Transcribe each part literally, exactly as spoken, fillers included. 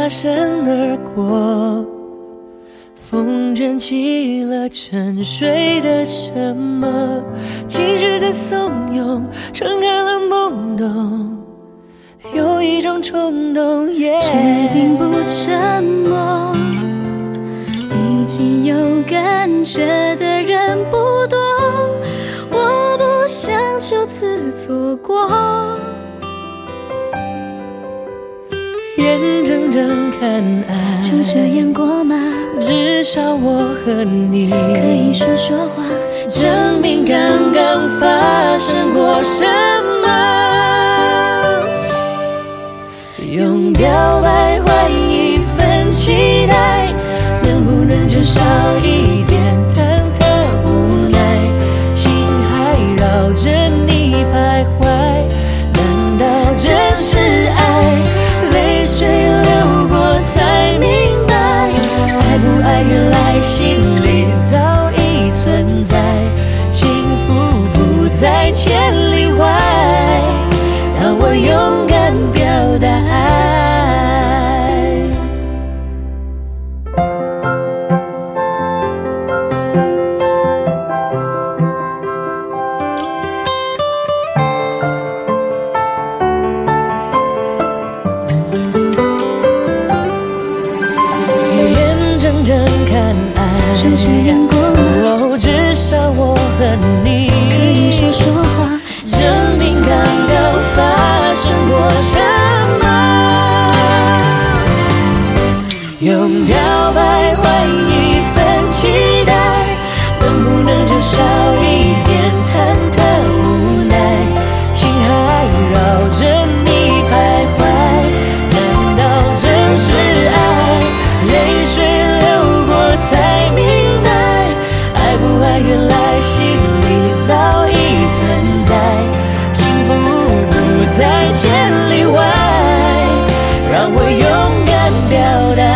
擦身而过，风卷起了沉睡的什么，情绪在怂恿，撑开了懵懂，有一种冲动， yeah、 决定不沉默，已经有感觉的人不多，我不想就此错过。 眼睁睁看爱就这样过吗？ 至少我和你可以说说话， 证明刚刚发生过什么。用表白换一份期待，能不能就少一点忐忑无奈？心还绕着你徘徊，难道这是爱？泪水流过才明白，爱不爱原来心里早已存在，幸福不在千里外，让我勇敢表达爱。 就这样过吗？ 哦，至少我和你可以说说话， 证明刚刚发生过什么。用表白换一份期待，能不能就少一点忐忑无奈？心还绕着你徘徊，难道真是爱？泪水流过才明白，爱不爱原来心里早已存在，幸福不在千里外，让我勇敢表达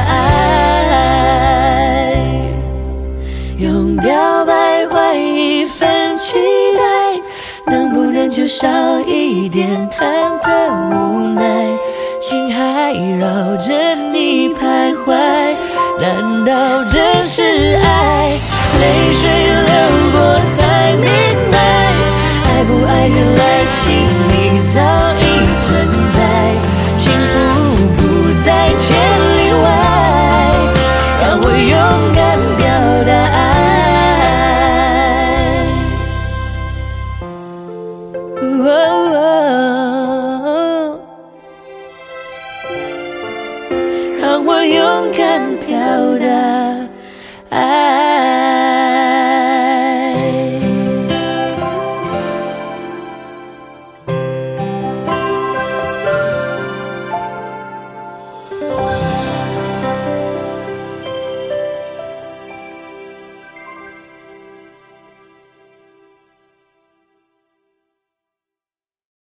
爱。用表白换一份期待，能不能就少一点忐忑无奈？心还绕着你徘徊，难道这是爱？泪水流过才明白，爱不爱原来心里早已存在，幸福不在千里外，让我勇敢表达爱。哦哦，让我勇敢表达。